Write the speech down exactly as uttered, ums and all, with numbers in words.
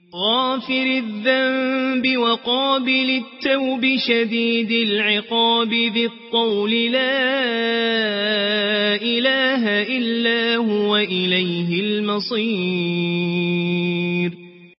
غافر الذنب وقابل التوب شديد العقاب ذي الطول لا إله إلا هو إليه المصير